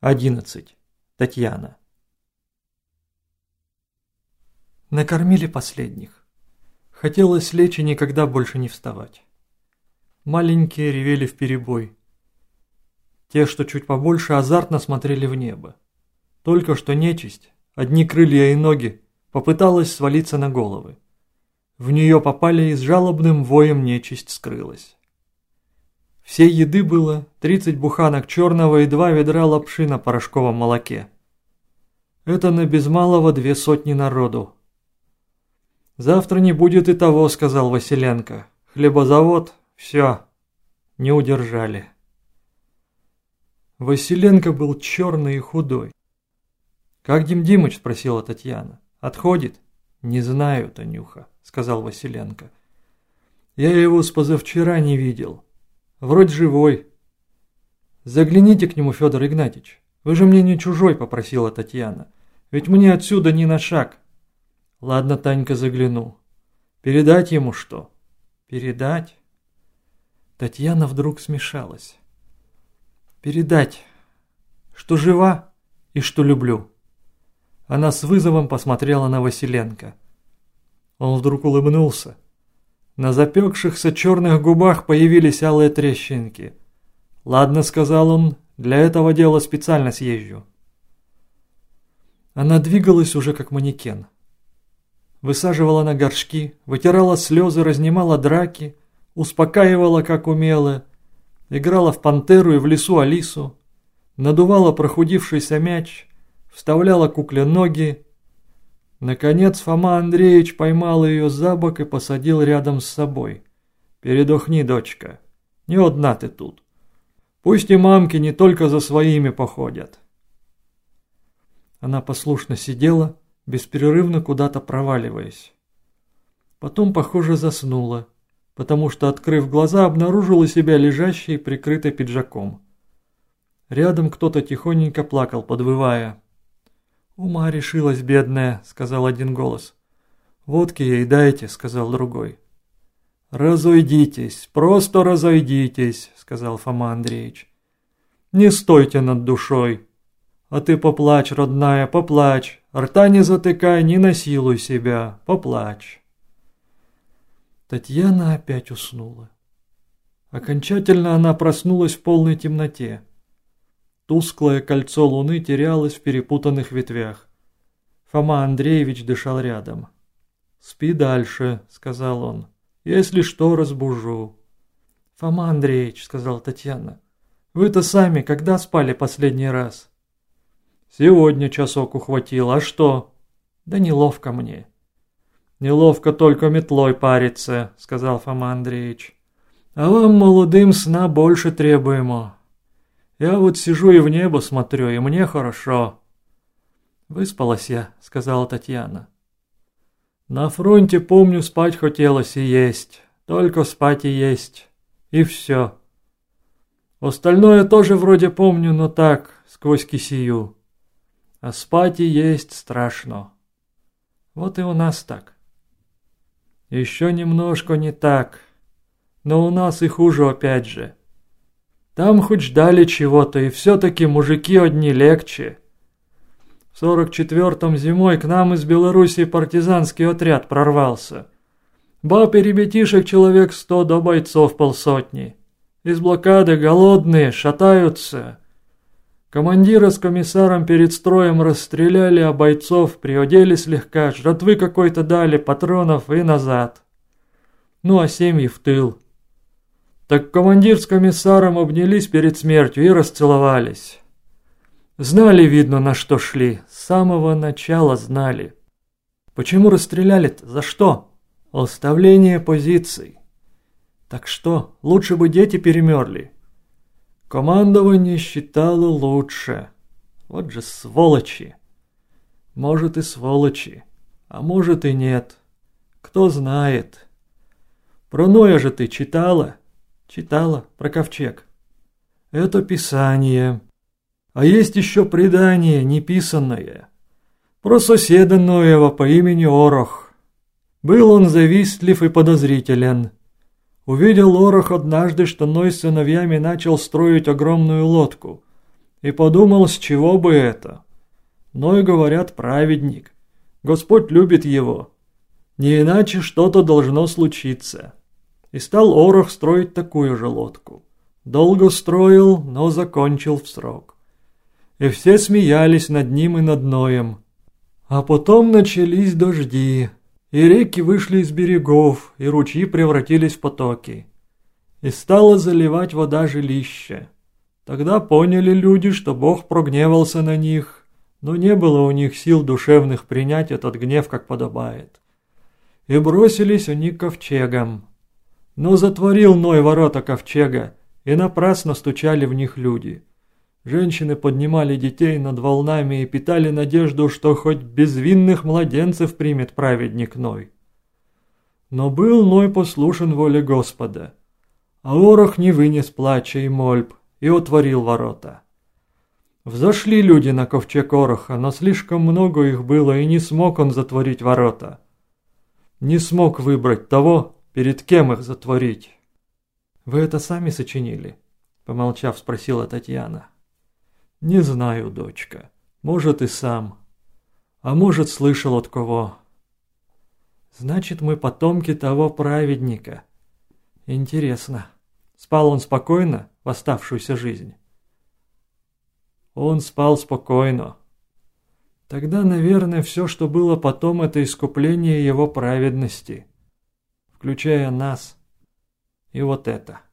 11. Татьяна. Накормили последних. Хотелось лечь и никогда больше не вставать. Маленькие ревели вперебой. Те, что чуть побольше, азартно смотрели в небо. Только что нечисть, одни крылья и ноги, попыталась свалиться на головы. В нее попали и с жалобным воем нечисть скрылась. Всей еды было 30 буханок черного и 2 ведра лапши на порошковом молоке. Это на без малого 200 народу. «Завтра не будет и того», — сказал Василенко. «Хлебозавод, все, не удержали». Василенко был черный и худой. «Как Дим Димыч?» — спросила Татьяна. «Отходит?» «Не знаю, Танюха», — сказал Василенко. «Я его с позавчера не видел. Вроде живой». «Загляните к нему, Федор Игнатьич. Вы же мне не чужой», — попросила Татьяна. «Ведь мне отсюда ни на шаг». «Ладно, Танька, загляну. Передать ему что?» «Передать?» Татьяна вдруг смешалась. «Передать, что жива и что люблю». Она с вызовом посмотрела на Василенко. Он вдруг улыбнулся. На запекшихся черных губах появились алые трещинки. «Ладно», — сказал он, — «для этого дела специально съезжу». Она двигалась уже как манекен. Высаживала на горшки, вытирала слезы, разнимала драки, успокаивала, как умела, играла в пантеру и в лесу Алису, надувала прохудившийся мяч, вставляла кукле ноги. Наконец Фома Андреевич поймал ее за бок и посадил рядом с собой. «Передохни, дочка, не одна ты тут. Пусть и мамки не только за своими походят». Она послушно сидела, беспрерывно куда-то проваливаясь. Потом, похоже, заснула, потому что, открыв глаза, обнаружила себя лежащей, прикрытой пиджаком. Рядом кто-то тихоненько плакал, подвывая. «Ума решилась, бедная», — сказал один голос. «Водки ей дайте», — сказал другой. «Разойдитесь, просто разойдитесь», — сказал Фома Андреевич. «Не стойте над душой. А ты поплачь, родная, поплачь. Рта не затыкай, не насилуй себя, поплачь». Татьяна опять уснула. Окончательно она проснулась в полной темноте. Тусклое кольцо луны терялось в перепутанных ветвях. Фома Андреевич дышал рядом. «Спи дальше», — сказал он. «Если что, разбужу». «Фома Андреевич», — сказала Татьяна, — «вы-то сами когда спали последний раз?» «Сегодня часок ухватил, а что?» «Да неловко мне». «Неловко только метлой париться», — сказал Фома Андреевич. «А вам, молодым, сна больше требуемо. Я вот сижу и в небо смотрю, и мне хорошо». «Выспалась я», — сказала Татьяна. «На фронте, помню, спать хотелось и есть. Только спать и есть. И все. Остальное тоже вроде помню, но так, сквозь кисию. А спать и есть страшно. Вот и у нас так». «Еще немножко не так. Но у нас и хуже опять же. Там хоть ждали чего-то, и все-таки мужики одни легче. В 44-м зимой к нам из Белоруссии партизанский отряд прорвался. Баб и ребятишек человек 100 до бойцов 50. Из блокады голодные, шатаются. Командира с комиссаром перед строем расстреляли, а бойцов приодели слегка, жратвы какой-то дали, патронов и назад. Ну а семьи в тыл. Так командир с комиссаром обнялись перед смертью и расцеловались. Знали, видно, на что шли, с самого начала знали. Почему расстреляли-то? За что? Оставление позиций. Так что, лучше бы дети перемерли. Командование считало лучше. Вот же сволочи. Может и сволочи, а может и нет. Кто знает. Про Ноя же ты читала? Читала, про ковчег. Это писание. А есть еще предание, неписанное. Про соседа Ноева по имени Орох. Был он завистлив и подозрителен. Увидел Орох однажды, что Ной с сыновьями начал строить огромную лодку. И подумал, с чего бы это. Но и говорят, праведник. Господь любит его. Не иначе что-то должно случиться. И стал Орох строить такую же лодку. Долго строил, но закончил в срок. И все смеялись над ним и над Ноем. А потом начались дожди, и реки вышли из берегов, и ручьи превратились в потоки. И стала заливать вода жилище. Тогда поняли люди, что Бог прогневался на них, но не было у них сил душевных принять этот гнев, как подобает. И бросились они к ковчегам. Но затворил Ной ворота ковчега, и напрасно стучали в них люди. Женщины поднимали детей над волнами и питали надежду, что хоть безвинных младенцев примет праведник Ной. Но был Ной послушен воле Господа, а Орох не вынес плача и мольб, и отворил ворота. Взошли люди на ковчег Ороха, но слишком много их было, и не смог он затворить ворота. Не смог выбрать того, перед кем их затворить. «Вы это сами сочинили?» — помолчав, спросила Татьяна. «Не знаю, дочка. Может, и сам. А может, слышал от кого. Значит, мы потомки того праведника. Интересно, спал он спокойно в оставшуюся жизнь?» «Он спал спокойно. Тогда, наверное, все, что было потом, это искупление его праведности, включая нас и вот это».